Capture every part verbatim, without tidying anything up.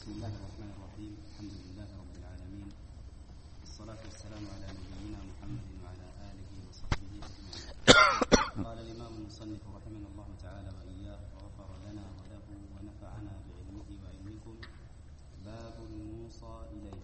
بسم الله الرحمن الرحيم. الحمد لله رب العالمين، والصلاة والسلام على نبينا محمد وعلى آله وصحبه أجمعين. قال الإمام المصنف رحمه الله تعالى وإياه وغفر لنا وله ونفعنا بعلمه وعلمكم. باب الموصى إليه.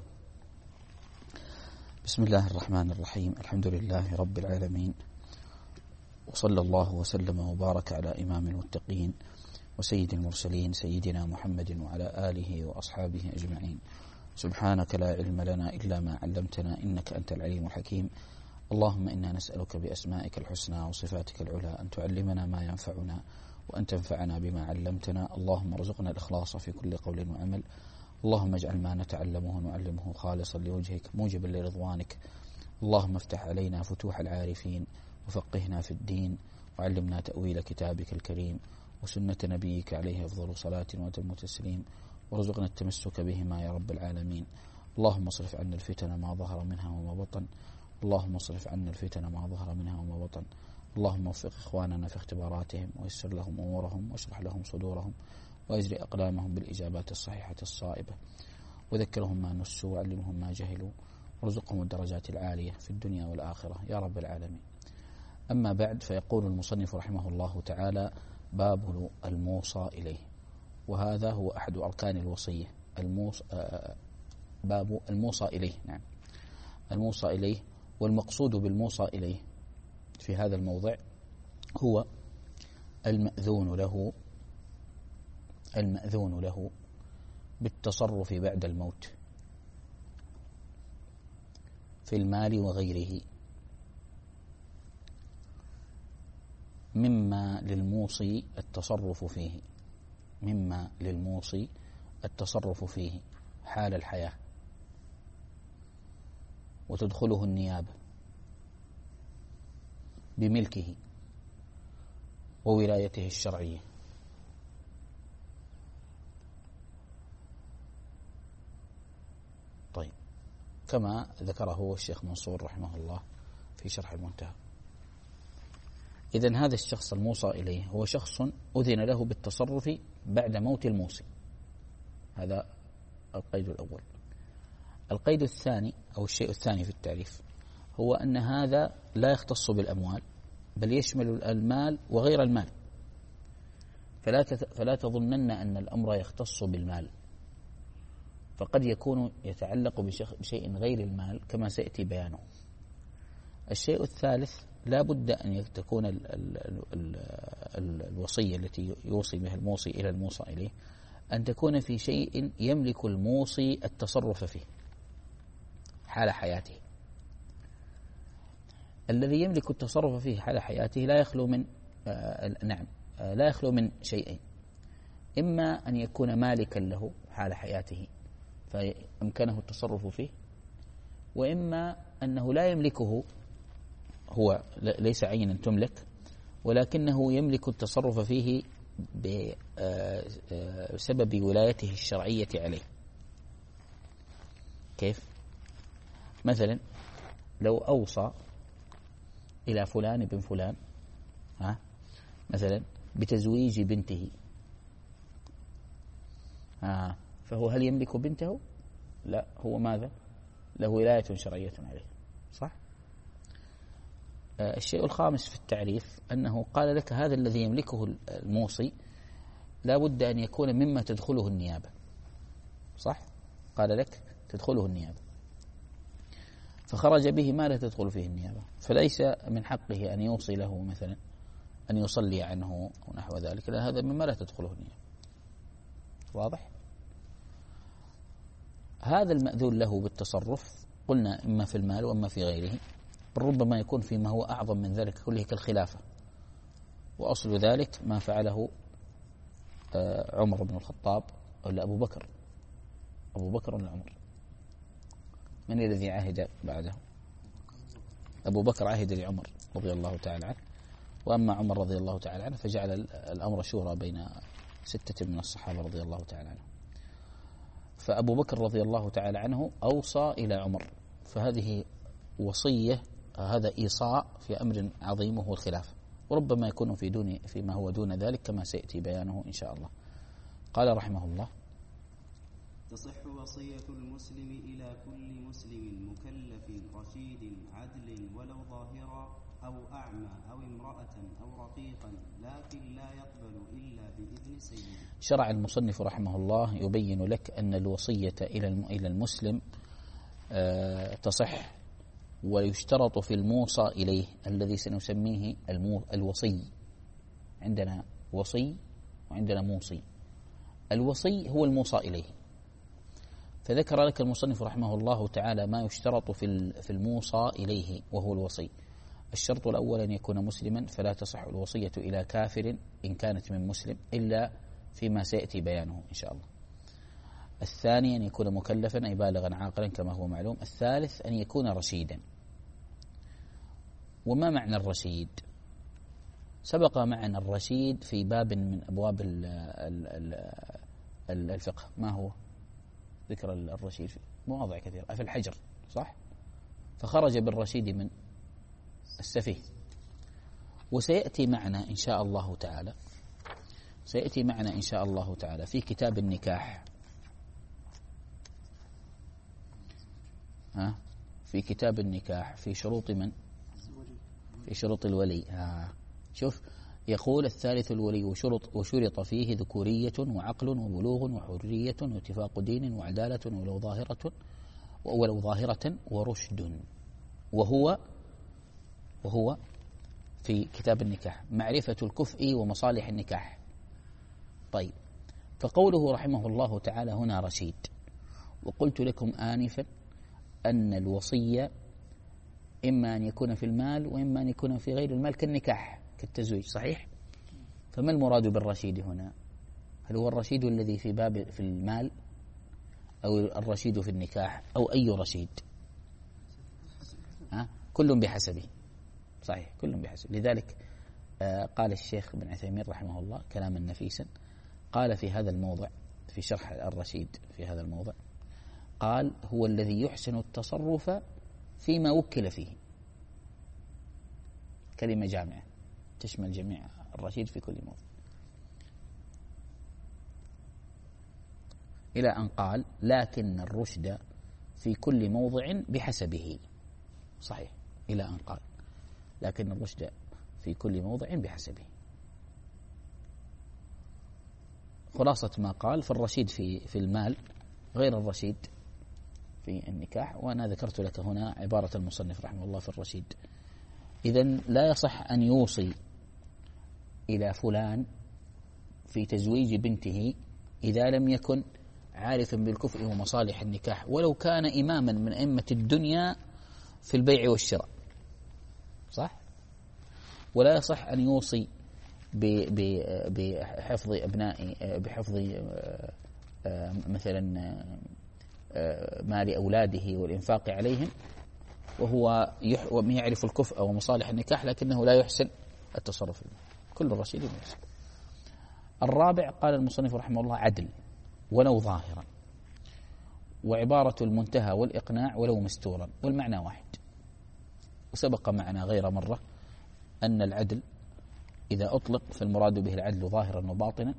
بسم الله الرحمن الرحيم. الحمد لله رب العالمين، وصلى الله وسلم وبارك على إمام المتقين وسيد المرسلين سيدنا محمد وعلى آله وأصحابه أجمعين. سبحانك لا علم لنا إلا ما علمتنا إنك أنت العليم الحكيم. اللهم إنا نسألك بأسمائك الحسنى وصفاتك العلى أن تعلمنا ما ينفعنا وأن تنفعنا بما علمتنا. اللهم ارزقنا الإخلاص في كل قول وعمل. اللهم اجعل ما نتعلمه ونعلمه خالصا لوجهك موجبا لرضوانك. اللهم افتح علينا فتوح العارفين وفقهنا في الدين وعلمنا تأويل كتابك الكريم وسنة نبيك عليه أفضل صلاة وأتم تسليم، وارزقنا التمسك بهما يا رب العالمين. اللهم اصرف عنا الفتن ما ظهر منها وما بطن. اللهم اصرف عنا الفتن ما ظهر منها وما بطن. اللهم وفق إخواننا في اختباراتهم ويسر لهم أمورهم واشرح لهم صدورهم وأجري أقلامهم بالإجابات الصحيحة الصائبة، وذكرهم ما نسوا وعلمهم ما جهلوا، وارزقهم الدرجات العالية في الدنيا والآخرة يا رب العالمين. أما بعد، فيقول المصنف رحمه الله تعالى: باب الموصى إليه، وهذا هو أحد أركان الوصية. الموصى باب الموصى إليه، نعم الموصى إليه. والمقصود بالموصى إليه في هذا الموضع هو المأذون له المأذون له بالتصرف بعد الموت في المال وغيره مما للموصي التصرف فيه مما للموصي التصرف فيه حال الحياة، وتدخله النيابة بملكه وولايته الشرعية. طيب، كما ذكره الشيخ منصور رحمه الله في شرح المنتهى. إذن هذا الشخص الموصى إليه هو شخص أذن له بالتصرف بعد موت الموصي. هذا القيد الأول. القيد الثاني أو الشيء الثاني في التعريف هو أن هذا لا يختص بالأموال، بل يشمل المال وغير المال. فلا فلا تظنن أن الأمر يختص بالمال، فقد يكون يتعلق بشيء غير المال كما سيأتي بيانه. الشيء الثالث: لا بد أن تكون ال ال ال ال الوصية التي يوصي بها الموصي إلى الموصى إليه أن تكون في شيء يملك الموصي التصرف فيه حال حياته. الذي يملك التصرف فيه حال حياته لا يخلو من آه نعم آه لا يخلو من شيئين: إما أن يكون مالكا له حال حياته فأمكنه التصرف فيه، وإما أنه لا يملكه، هو ليس عينا تملك ولكنه يملك التصرف فيه بسبب ولايته الشرعية عليه. كيف؟ مثلا لو أوصى إلى فلان بن فلان ها مثلا بتزويج بنته، ها فهو هل يملك بنته؟ لا، هو ماذا؟ له ولاية شرعية عليه، صح؟ الشيء الخامس في التعريف أنه قال لك هذا الذي يملكه الموصي لا بد أن يكون مما تدخله النيابة، صح؟ قال لك تدخله النيابة، فخرج به ما لا تدخل فيه النيابة، فليس من حقه أن يوصي له مثلا أن يصلي عنه أو نحو ذلك، لأن هذا مما لا تدخله النيابة. واضح؟ هذا المأذون له بالتصرف قلنا إما في المال وإما في غيره، ربما يكون فيما هو أعظم من ذلك كله كالخلافة، وأصل ذلك ما فعله عمر بن الخطاب ولا أبو بكر أبو بكر ولا عمر؟ من الذي عهد بعده؟ أبو بكر عهد لعمر رضي الله تعالى عنه، وأما عمر رضي الله تعالى عنه فجعل الأمر شورى بين ستة من الصحابة رضي الله تعالى عنه. فأبو بكر رضي الله تعالى عنه أوصى إلى عمر، فهذه وصية، هذا إيصاء في أمر عظيم وهو الخلافة، وربما يكون في دون فيما هو دون ذلك كما سيأتي بيانه إن شاء الله. قال رحمه الله: تصح وصية المسلم إلى كل مسلم مكلف رشيد عدل ولو ظاهرا أو أعمى أو امرأة أو رقيقا، لكن لا يقبل إلا بإذن سيده. شرع المصنف رحمه الله يبين لك أن الوصية إلى المسلم تصح، ويشترط في الموصى إليه الذي سنسميه الوصي. عندنا وصي وعندنا موصي. الوصي هو الموصى إليه، فذكر لك المصنف رحمه الله تعالى ما يشترط في الموصى إليه وهو الوصي. الشرط الأول أن يكون مسلما، فلا تصح الوصية إلى كافر إن كانت من مسلم إلا فيما سيأتي بيانه إن شاء الله. الثاني أن يكون مكلفا أي بالغا عاقلا كما هو معلوم. الثالث أن يكون رشيدا. وما معنى الرشيد؟ سبق معنا الرشيد في باب من أبواب الفقه. ما هو ذكر الرشيد في مواضع كثيرة في الحجر، صح؟ فخرج بالرشيد من السفيه. وسيأتي معنا إن شاء الله تعالى سيأتي معنا إن شاء الله تعالى في كتاب النكاح، ها في كتاب النكاح في شروط من؟ في شروط الولي. ها شوف، يقول الثالث الولي وشرط وشرط فيه ذكورية وعقل وبلوغ وحرية واتفاق دين وعدالة ولو ظاهرة ولو ظاهرة ورشد. وهو وهو في كتاب النكاح معرفة الكفء ومصالح النكاح. طيب، فقوله رحمه الله تعالى هنا رشيد. وقلت لكم آنفا أن الوصية إما أن يكون في المال وإما أن يكون في غير المال كالنكاح كالتزويج، صحيح؟ فما المراد بالرشيد هنا؟ هل هو الرشيد الذي في باب في المال أو الرشيد في النكاح أو أي رشيد؟ ها؟ كل بحسبه، صحيح، كل بحسبه. لذلك آه قال الشيخ بن عثيمين رحمه الله كلاما نفيسا، قال في هذا الموضع في شرح الرشيد في هذا الموضع، قال هو الذي يحسن التصرف فيما وكل فيه. كلمة جامعة تشمل جميع الرشيد في كل موضع، إلى أن قال لكن الرشد في كل موضع بحسبه. صحيح، إلى أن قال لكن الرشد في كل موضع بحسبه. خلاصة ما قال، فالرشيد في في المال غير الرشيد في النكاح. وأنا ذكرت لك هنا عبارة المصنف رحمه الله في الرشيد. إذن لا يصح أن يوصي إلى فلان في تزويج بنته إذا لم يكن عارفا بالكفء ومصالح النكاح، ولو كان إماما من أئمة الدنيا في البيع والشراء، صح؟ ولا يصح أن يوصي بحفظ أبناء بحفظ مثلا مال أولاده والإنفاق عليهم وهو يعرف الكفء ومصالح النكاح لكنه لا يحسن التصرف. كل الرشيد يحسن. الرابع قال المصنف رحمه الله عدل ولو ظاهرا، وعبارة المنتهى والإقناع ولو مستورا، والمعنى واحد. وسبق معنا غير مرة أن العدل إذا أطلق فالمراد به العدل ظاهرا وباطنا،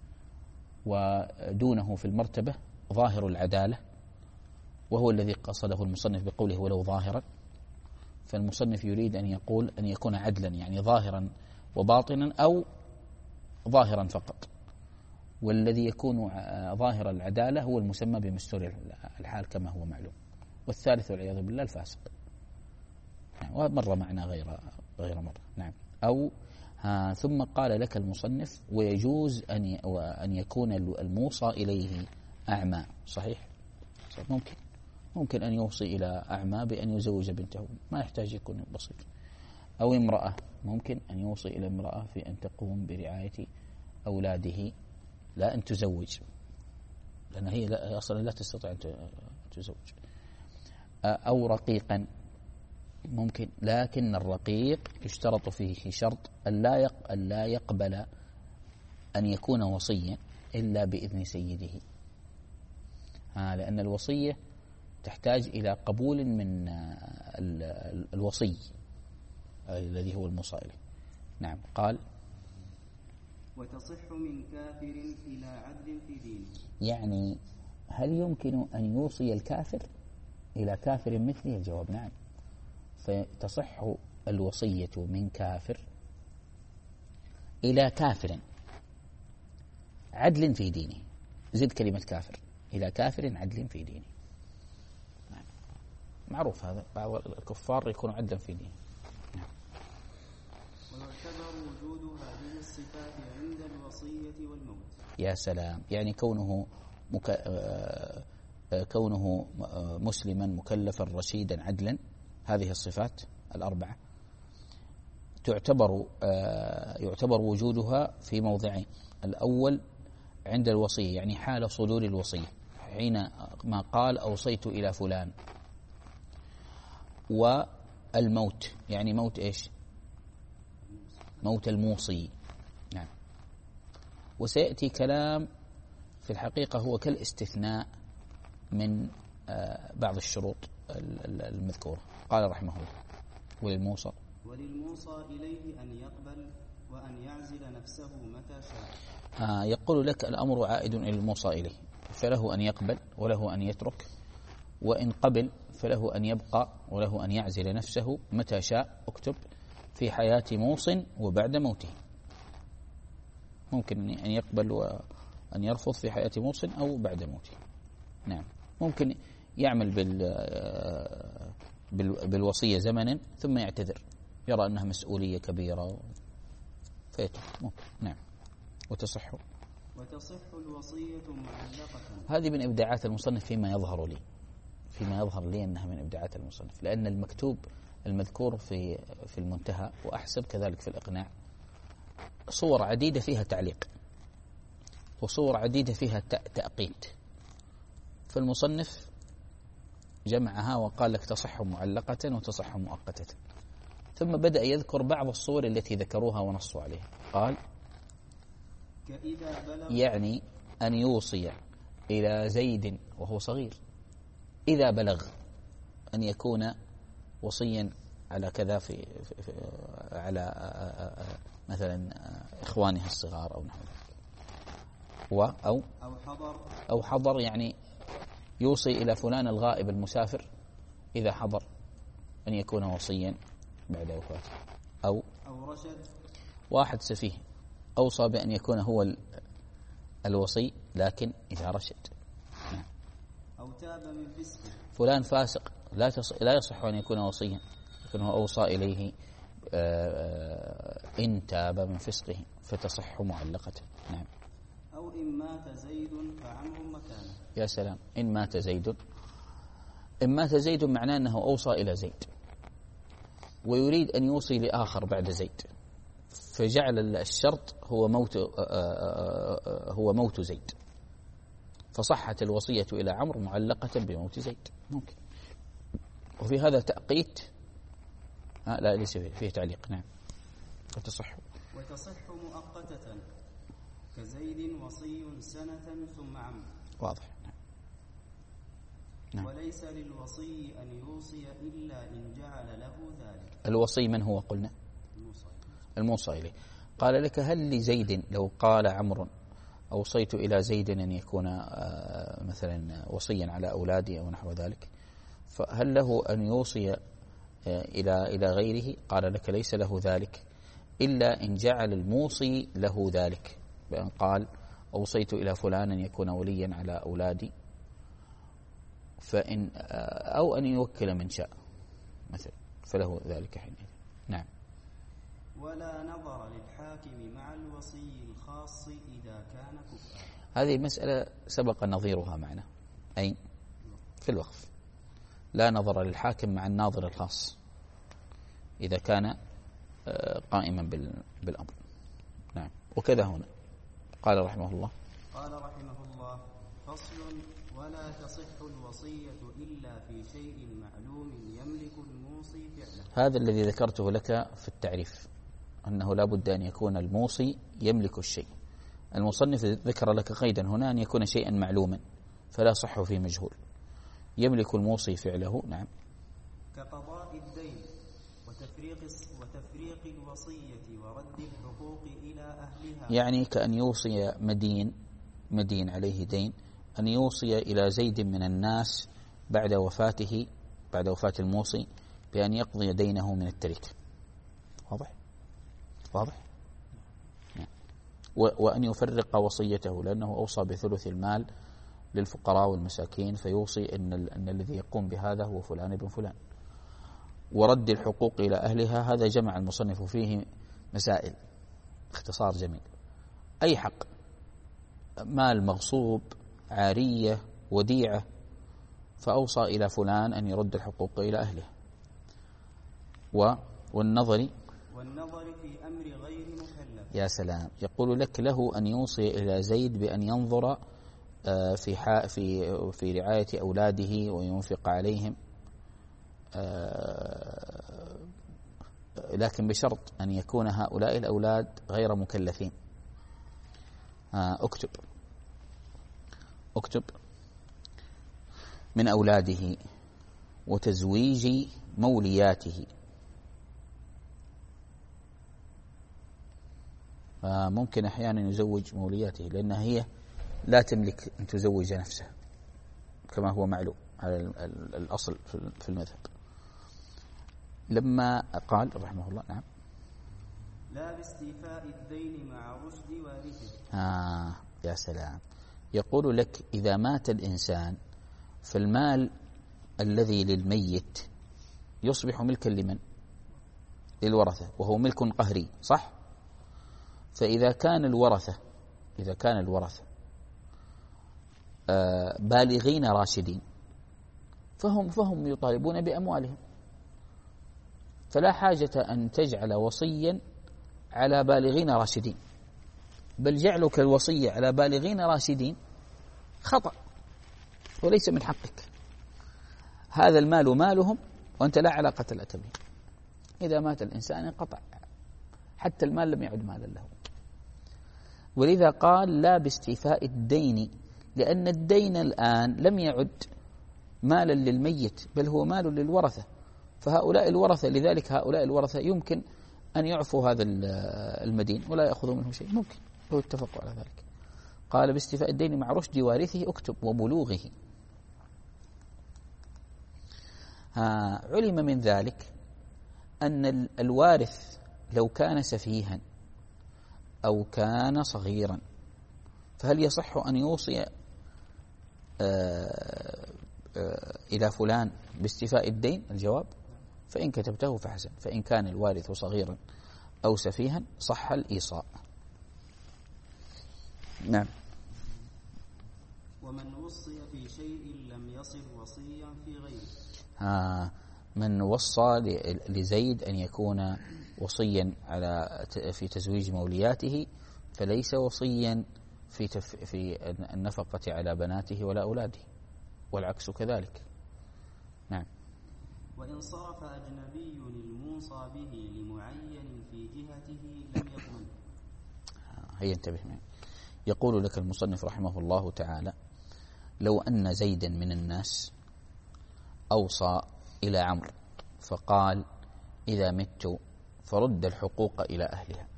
ودونه في المرتبة ظاهر العدالة، وهو الذي قصده المصنف بقوله ولو ظاهرا. فالمصنف يريد أن يقول أن يكون عدلا يعني ظاهرا وباطنا أو ظاهرا فقط، والذي يكون ظاهر العدالة هو المسمى بمستور الحال كما هو معلوم. والثالث والعياذ بالله الفاسق، ومر معنا غير غير مرة. نعم. أو ها ثم قال لك المصنف ويجوز أن أن يكون الموصى إليه أعمى. صحيح، ممكن ممكن أن يوصي إلى أعمى بأن يزوج بنته، ما يحتاج يكون بسيط. أو امرأة، ممكن أن يوصي إلى امرأة في أن تقوم برعاية أولاده لا أن تزوج، لأن هي لا أصلا لا تستطيع أن تزوج. أو رقيقا ممكن، لكن الرقيق يشترط فيه شرط ألا ألا يقبل أن يكون وصيا إلا بإذن سيده. ها لأن الوصية تحتاج إلى قبول من الوصي الذي هو الموصى إليه. نعم. قال وتصح من كافر إلى عدل في دينه، يعني هل يمكن أن يوصي الكافر إلى كافر مثله؟ الجواب نعم. فتصح الوصية من كافر إلى كافر عدل في دينه. زد كلمة كافر، إلى كافر عدل في دينه. نعم. معروف هذا، بعض الكفار يكونوا عدلا في دينه. نعم. ويعتبر وجود هذه الصفات عند الوصية والموت. يا سلام، يعني كونه مك... كونه مسلما مكلفا رشيدا عدلا، هذه الصفات الأربعة تعتبر يعتبر وجودها في موضعين. الأول عند الوصية، يعني حال صدور الوصية، حين ما قال أوصيت إلى فلان. والموت، يعني موت إيش؟ موت الموصي. نعم. وسيأتي كلام في الحقيقة هو كالاستثناء من بعض الشروط المذكورة. قال رحمه الله: وللموصى وللموصى إليه أن يقبل وأن يعزل نفسه متى شاء. آه يقول لك الأمر عائد إلى الموصى إليه، فله أن يقبل وله أن يترك، وإن قبل فله أن يبقى وله أن يعزل نفسه متى شاء. اكتب: في حياة موص وبعد موته. ممكن أن يقبل وأن يرفض في حياة موص أو بعد موته. نعم. ممكن يعمل بال بالوصية زمنا ثم يعتذر، يرى أنها مسؤولية كبيرة فيترك. ممكن. نعم. وتصح وتصح الوصية معلقة. هذه من إبداعات المصنف فيما يظهر لي فيما يظهر لي أنها من إبداعات المصنف، لأن المكتوب المذكور في في المنتهى وأحسب كذلك في الإقناع صور عديدة فيها تعليق وصور عديدة فيها تأقيت، فالمصنف جمعها وقال لك تصح معلقة وتصح مؤقتة، ثم بدأ يذكر بعض الصور التي ذكروها ونصوا عليها. قال: يعني أن يوصي إلى زيد وهو صغير إذا بلغ أن يكون وصيا على كذا في, في, في على مثلا إخوانه الصغار أو نحو ذلك، أو أو حضر أو حضر يعني يوصي إلى فلان الغائب المسافر إذا حضر أن يكون وصيا بعد وفاته، أو أو رشد واحد سفيه أوصى بأن يكون هو الوصي لكن إذا رشد. نعم. أو تاب من فسقه، فلان فاسق لا لا يصح أن يكون وصيا، لكن هو أوصى إليه إن تاب من فسقه فتصح معلقة. نعم. أو إن مات زيد فعمه مكانه. يا سلام، إن مات زيد. إن مات زيد معناه أنه أوصى إلى زيد ويريد أن يوصي لآخر بعد زيد، فجعل الشرط هو موت هو موت زيد، فصحت الوصية إلى عمرو معلقة بموت زيد. ممكن. وفي هذا تأقيت آه لا ليس فيه, فيه تعليق. نعم. وتصح وتصح مؤقتة كزيد وصي سنة ثم عم. واضح. نعم. وليس للوصي أن يوصي إلا إن جعل له ذلك. الوصي من هو قلنا؟ الموصى. الموصى إليه. قال لك: هل لزيد لو قال عمرو أوصيت إلى زيد أن يكون مثلا وصيا على أولادي أو نحو ذلك، فهل له أن يوصي إلى إلى غيره؟ قال لك: ليس له ذلك إلا إن جعل الموصي له ذلك، بأن قال أوصيت إلى فلان أن يكون وليا على أولادي، فإن أو أن يوكل من شاء مثلا، فله ذلك حينئذ. نعم. ولا نظر للحاكم مع الوصي الخاص إذا كان كفءا. هذه المسألة سبق نظيرها معنا، أي في الوقف. لا نظر للحاكم مع الناظر الخاص إذا كان قائما بالأمر. نعم. وكذا هنا قال رحمه الله قال رحمه الله: فصل: ولا تصح الوصية إلا في شيء معلوم يملك الموصي فعله. هذا الذي ذكرته لك في التعريف، أنه لا بد أن يكون الموصي يملك الشيء. المصنف ذكر لك قيدا هنا أن يكون شيئا معلوما فلا صح فيه مجهول. يملك الموصي فعله. نعم. كقضاء الدين وتفريق وتفريق الوصية ورد الحقوق إلى أهلها، يعني كأن يوصي مدين مدين عليه دين أن يوصي إلى زيد من الناس بعد وفاته بعد وفاة الموصي بأن يقضي دينه من التركة. واضح؟ واضح؟ وأن يفرق وصيته، لأنه أوصى بثلث المال للفقراء والمساكين، فيوصي أن, أن الذي يقوم بهذا هو فلان ابن فلان. ورد الحقوق إلى أهلها، هذا جمع المصنف فيه مسائل، اختصار جميل. أي حق، مال مغصوب، عارية، وديعة، فأوصى إلى فلان أن يرد الحقوق إلى أهله. والنظر والنظر في أمر غير مكلف. يا سلام، يقول لك له أن يوصي إلى زيد بأن ينظر في في في رعاية أولاده وينفق عليهم، لكن بشرط أن يكون هؤلاء الأولاد غير مكلفين. اكتب اكتب من أولاده وتزويج مولياته. ممكن أحيانا يزوج مولياته لأنها هي لا تملك أن تزوج نفسها كما هو معلوم على الأصل في المذهب. لما قال رحمه الله نعم لا باستيفاء الدين مع رشد وارثه. آه يا سلام، يقول لك إذا مات الإنسان فالمال الذي للميت يصبح ملكا لمن؟ للورثة، وهو ملك قهري، صح؟ فإذا كان الورثة إذا كان الورثة آه بالغين راشدين فهم فهم يطالبون بأموالهم، فلا حاجة أن تجعل وصيا على بالغين راشدين، بل جعلك الوصية على بالغين راشدين خطأ وليس من حقك. هذا المال مالهم وأنت لا علاقة لك به. إذا مات الإنسان انقطع، حتى المال لم يعد مالا له. ولذا قال لا باستيفاء الدين، لأن الدين الآن لم يعد مالا للميت بل هو مال للورثة، فهؤلاء الورثة لذلك هؤلاء الورثة يمكن أن يعفوا هذا المدين ولا يأخذوا منه شيء، ممكن لو اتفقوا على ذلك. قال باستيفاء الدين مع رشد وارثه اكتب وبلوغه. علم من ذلك أن الوارث لو كان سفيها أو كان صغيرا فهل يصح أن يوصي إلى فلان باستيفاء الدين؟ الجواب فإن كتبته فحسن، فإن كان الوارث صغيرا أو سفيها صح الإيصاء. نعم. ومن وصي في شيء لم يصل وصيا في غيره. آه من وصى لزيد أن يكون وصيا على في تزويج مولياته فليس وصيا في تف في النفقة على بناته ولا أولاده، والعكس كذلك. نعم. وإن صرف أجنبي الموصى به لمعين في جهته لم يضمن. هيا انتبه معي. يقول لك المصنف رحمه الله تعالى لو أن زيدا من الناس أوصى إلى عمرو فقال إذا مت فرد الحقوق إلى أهلها،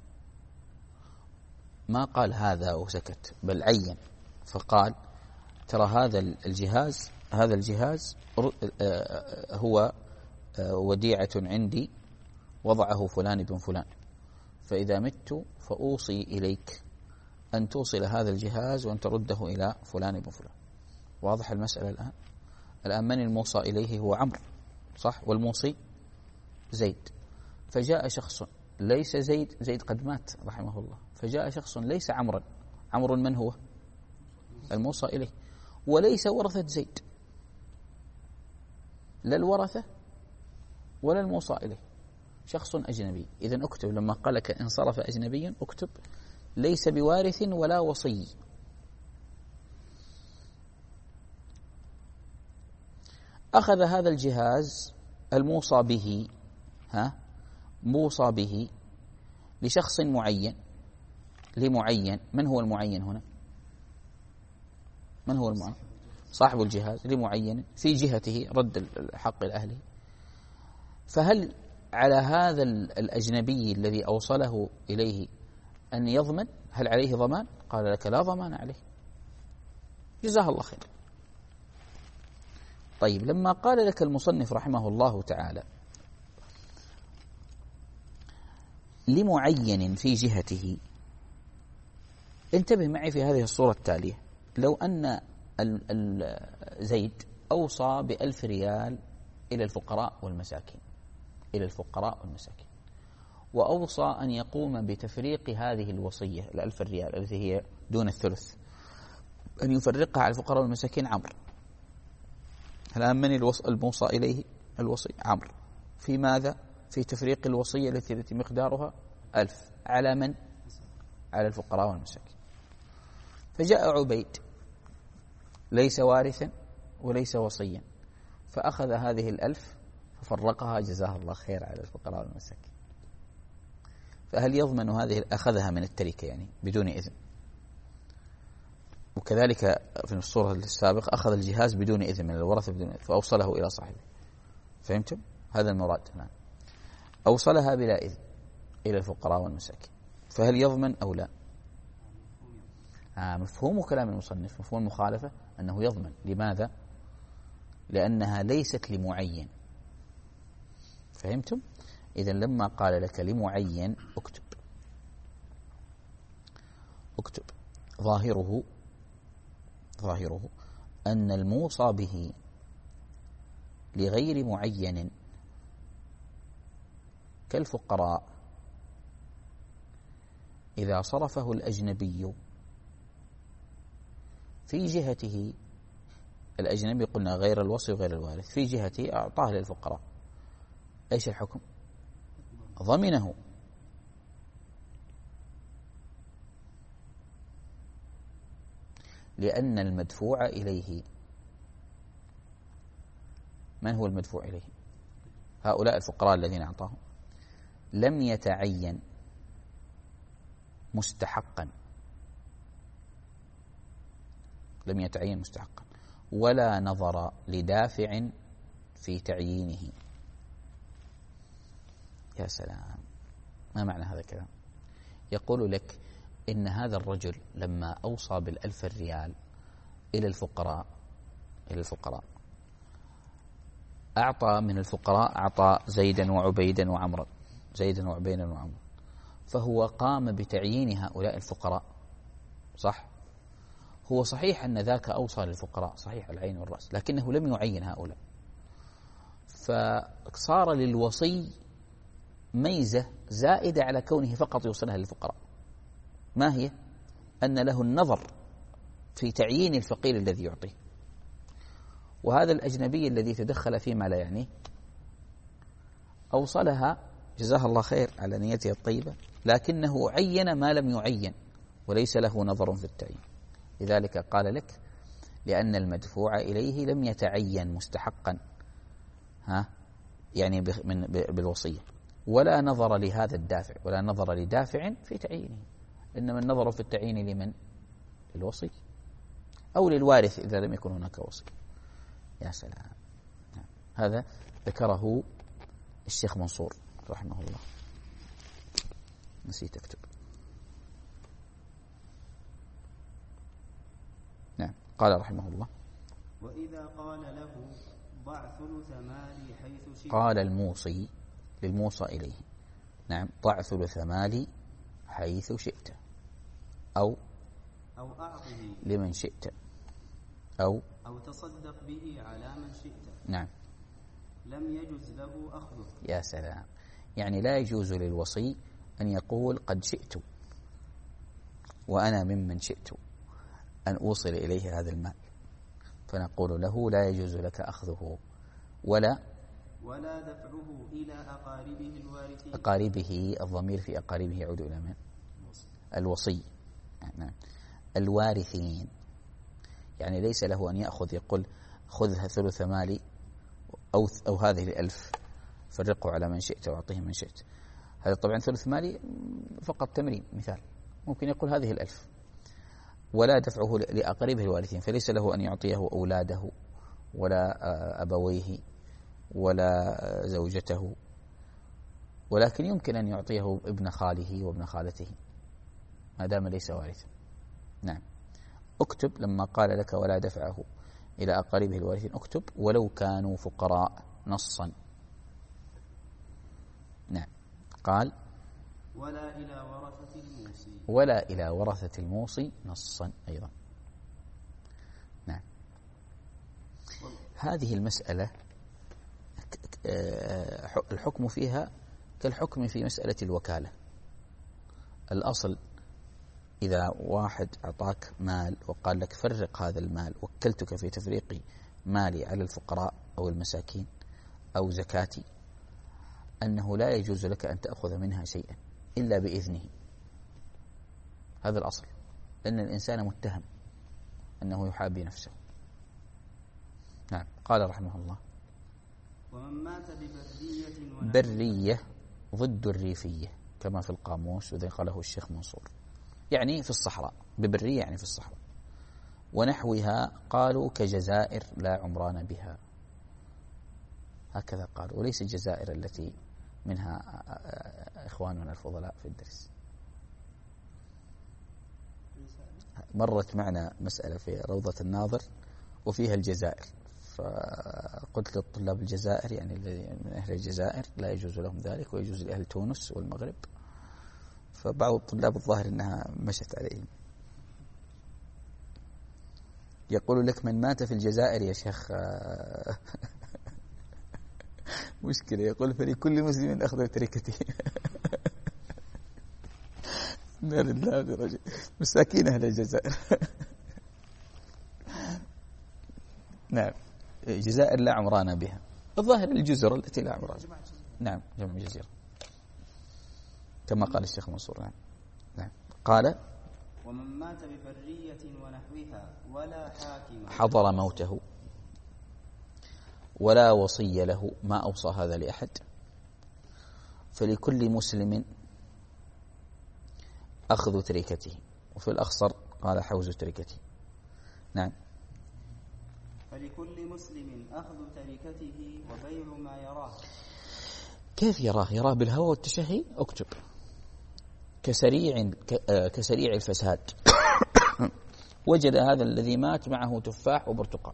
ما قال هذا وسكت، بل عين فقال ترى هذا الجهاز هذا الجهاز هو وديعة عندي وضعه فلان بن فلان، فإذا مت فأوصي إليك أن توصل هذا الجهاز وأن ترده إلى فلان بن فلان. واضح المسألة الآن؟ الآن من الموصى إليه؟ هو عمرو، صح؟ والموصي زيد. فجاء شخص ليس زيد، زيد قد مات رحمه الله، فجاء شخص ليس عمرا. عمرو من هو؟ الموصى إليه، وليس ورثة زيد، لا الورثة ولا الموصى إليه، شخص أجنبي. إذن اكتب لما قال لك انصرف أجنبي اكتب ليس بوارث ولا وصي. أخذ هذا الجهاز الموصى به ها موصى به لشخص معين لمعين. من هو المعين هنا؟ من هو المعين؟ صاحب الجهاز لمعين في جهته رد الحق لأهله. فهل على هذا الأجنبي الذي أوصله إليه أن يضمن؟ هل عليه ضمان؟ قال لك لا ضمان عليه. جزاها الله خير. طيب لما قال لك المصنف رحمه الله تعالى لمعين في جهته، انتبه معي في هذه الصورة التالية. لو أن زيد أوصى بألف ريال إلى الفقراء والمساكين إلى الفقراء والمساكين وأوصى أن يقوم بتفريق هذه الوصية الألف الريال التي هي دون الثلث، أن يفرقها على الفقراء والمساكين عمرو. الآن من الموصى إليه؟ الوصي عمرو. في ماذا؟ في تفريق الوصية التي التي مقدارها ألف على من؟ على الفقراء والمساكين. فجاء عبيد ليس وارثا وليس وصيا، فأخذ هذه الألف ففرقها جزاه الله خير على الفقراء والمساكين. فهل يضمن هذه؟ أخذها من التركة يعني بدون إذن. وكذلك في الصورة السابقة أخذ الجهاز بدون إذن من الورثة بدون إذن فأوصله إلى صاحبه. فهمتم؟ هذا المراد الآن. أوصلها بلا إذن إلى الفقراء والمساكين، فهل يضمن أو لا؟ آه مفهوم كلام المصنف، مفهوم المخالفة أنه يضمن. لماذا؟ لأنها ليست لمعين. فهمتم؟ إذن لما قال لك لمعين اكتب اكتب ظاهره ظاهره أن الموصى به لغير معين كالفقراء إذا صرفه الأجنبي في جهته، الأجنبي قلنا غير الوصي وغير الوارث، في جهته أعطاه للفقراء، إيش الحكم؟ ضمنه. لأن المدفوع إليه، من هو المدفوع إليه؟ هؤلاء الفقراء الذين أعطاهم، لم يتعين مستحقا لم يتعين مستحقا ولا نظر لدافع في تعيينه. يا سلام، ما معنى هذا الكلام؟ يقول لك إن هذا الرجل لما أوصى بالألف الريال إلى الفقراء إلى الفقراء أعطى من الفقراء، أعطى زيدا وعبيدا وعمرا، زيدا وعبيدا وعمرا، فهو قام بتعيين هؤلاء الفقراء، صح؟ هو صحيح أن ذاك أوصى للفقراء، صحيح العين والرأس، لكنه لم يعين هؤلاء، فصار للوصي ميزة زائدة على كونه فقط يوصلها للفقراء. ما هي؟ أن له النظر في تعيين الفقير الذي يعطيه، وهذا الأجنبي الذي تدخل فيما لا يعنيه أوصلها جزاه الله خير على نيته الطيبة، لكنه عين ما لم يعين وليس له نظر في التعيين. لذلك قال لك لأن المدفوع إليه لم يتعين مستحقا، ها يعني من بالوصية، ولا نظر لهذا الدافع، ولا نظر لدافع في تعيينه، إنما النظر في التعيين لمن؟ للوصي أو للوارث إذا لم يكن هناك وصي. يا سلام، هذا ذكره الشيخ منصور رحمه الله، نسيت أكتب. نعم، قال رحمه الله: وإذا قال له ضع ثلث مالي حيث شئت، قال الموصي للموصى إليه، نعم، ضع ثلث مالي حيث شئت، أو أو أعطه لمن شئت، أو أو تصدق به على من شئت، نعم، لم يجز له أخذه. يا سلام، يعني لا يجوز للوصي أن يقول قد شئت وأنا ممن شئت أن أوصل إليه هذا المال، فنقول له لا يجوز لك أخذه ولا ولا دفعه إلى أقاربه الوارثين. أقاربه، الضمير في أقاربه يعود إلى من؟ الوصي. نعم، الوارثين، يعني ليس له أن يأخذ يقول خذها ثلث مالي أو أو هذه الألف فرقوا على من شئت وأعطيه من شئت. هذا طبعا ثلث مالي فقط تمرين مثال، ممكن يقول هذه الألف، ولا دفعه لأقاربه الوارثين، فليس له أن يعطيه أولاده ولا أبويه ولا زوجته، ولكن يمكن أن يعطيه ابن خاله وابن خالته ما دام ليس وارثا. نعم، اكتب لما قال لك ولا دفعه إلى أقاربه الوارثين، اكتب ولو كانوا فقراء نصا. نعم. قال ولا إلى ورثة الموصي، ولا إلى ورثة الموصي نصا أيضا. نعم. هذه المسألة الحكم فيها كالحكم في مسألة الوكالة. الأصل إذا واحد أعطاك مال وقال لك فرق هذا المال، وكلتك في تفريق مالي على الفقراء أو المساكين أو زكاتي، أنه لا يجوز لك أن تأخذ منها شيئا إلا بإذنه. هذا الأصل، لأن الإنسان متهم أنه يحابي نفسه. نعم. قال رحمه الله ومن مات ببرية برية ضد الريفية كما في القاموس، وذي قاله الشيخ منصور، يعني في الصحراء. ببرية يعني في الصحراء. ونحوها قالوا كجزائر لا عمران بها، هكذا قالوا، وليس الجزائر التي منها إخواننا الفضلاء في الدرس. مرت معنا مسألة في روضة الناظر وفيها الجزائر، فقلت للطلاب الجزائر يعني من أهل الجزائر لا يجوز لهم ذلك، ويجوز لأهل تونس والمغرب. فبعض الطلاب الظاهر أنها مشت عليهم. يقول لك من مات في الجزائر يا شيخ مشكلة. يقول فلكل مسلم أخذ تركته. مساكين أهل الجزائر. نعم. جزائر لا عمران بها، الظاهر الجزر التي لا عمران. نعم، جمع جزيرة كما قال الشيخ منصور. نعم. نعم. قال ومن مات ببرية ونحوها ولا حاكم حضر موته ولا وصي له، ما أوصى هذا لأحد، فلكل مسلم أخذ تركته، وفي الأخصر قال حوز تركته. نعم. فلكل مسلم أخذ تركته وبيع ما يراه. كيف يراه؟ يراه بالهوى والتشهي. اكتب كسريع كسريع الفساد. وجد هذا الذي مات معه تفاح وبرتقال،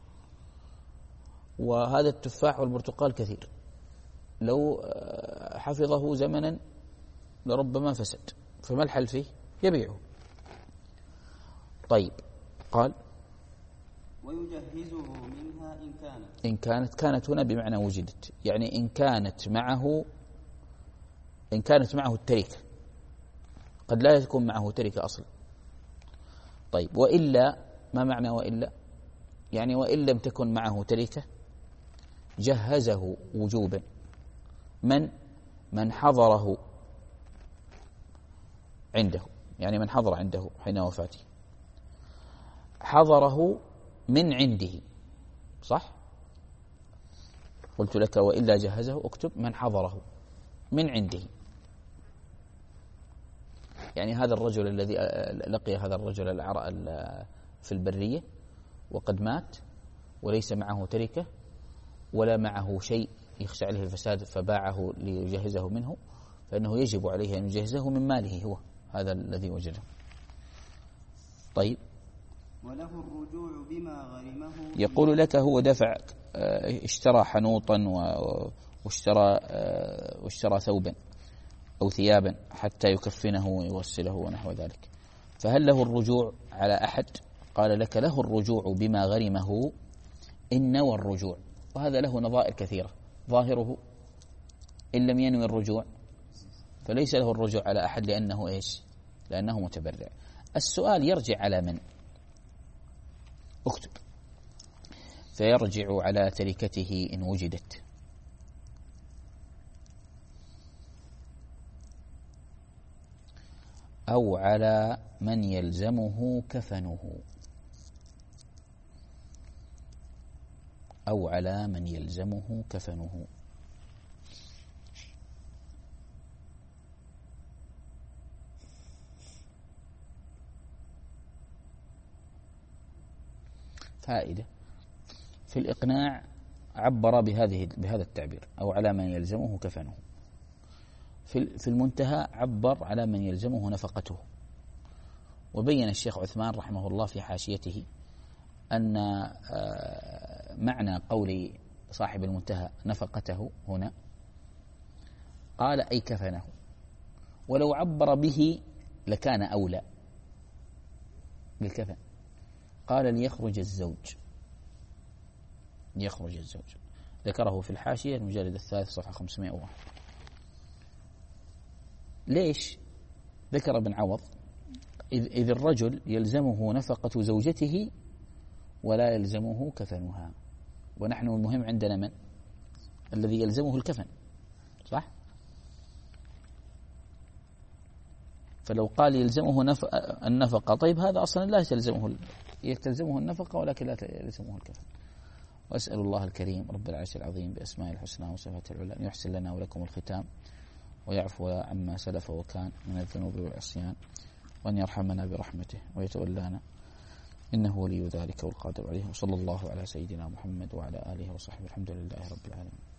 وهذا التفاح والبرتقال كثير، لو حفظه زمنا لربما فسد، فما الحل فيه؟ يبيعه. طيب. قال ويجهزه منها إن كانت إن كانت كانت هنا بمعنى وجدت، يعني إن كانت معه إن كانت معه التركة، قد لا يكون معه تركة أصلا. طيب. وإلا، ما معنى وإلا؟ يعني وإن لم تكن معه تركة جهزه وجوبا من من حضره عنده، يعني من حضر عنده حين وفاته، حضره من عنده، صح؟ قلت لك وإلا جهزه، اكتب من حضره من عنده. يعني هذا الرجل الذي لقي هذا الرجل العراء في البرية وقد مات وليس معه تركة ولا معه شيء يخشى عليه الفساد فباعه ليجهزه منه، فإنه يجب عليه أن يجهزه من ماله هو هذا الذي وجده. طيب. وله الرجوع بما غرمه. يقول لك هو دفع، اشترى حنوطا واشترى واشترى ثوبا أو ثيابا حتى يكفنه ويغسله ونحو ذلك، فهل له الرجوع على أحد؟ قال لك له الرجوع بما غرمه إن نوى الرجوع، وهذا له نظائر كثيرة. ظاهره إن لم ينوي الرجوع فليس له الرجوع على أحد، لأنه إيش؟ لأنه متبرع. السؤال يرجع على من؟ اكتب فيرجع على تركته إن وجدت. أو على من يلزمه كفنه أو على من يلزمه كفنه. فائدة في الإقناع عبر بهذه بهذا التعبير أو على من يلزمه كفنه. في في المنتهى عبر على من يلزمه نفقته، وبين الشيخ عثمان رحمه الله في حاشيته أن معنى قول صاحب المنتهى نفقته هنا قال أي كفنه، ولو عبر به لكان أولى بالكفن. قال ليخرج الزوج، ليخرج الزوج، ذكره في الحاشية المجلد الثالث صفحة خمسمائة وواحد. ليش ذكر ابن عوض؟ إذ الرجل يلزمه نفقة زوجته ولا يلزمه كفنها، ونحن المهم عندنا من الذي يلزمه الكفن، صح؟ فلو قال يلزمه النفقة، طيب هذا أصلا لا تلزمه، يلزمه النفقة ولكن لا يلزمه الكفن. وأسأل الله الكريم رب العرش العظيم بأسماء الحسنى وصفاته العلى أن يحسن لنا ولكم الختام، ويعفو عما سلف وكان من الذنوب والعصيان، وأن يرحمنا برحمته ويتولانا إنه ولي ذلك والقادر عليه. وصلى الله على سيدنا محمد وعلى آله وصحبه، الحمد لله رب العالمين.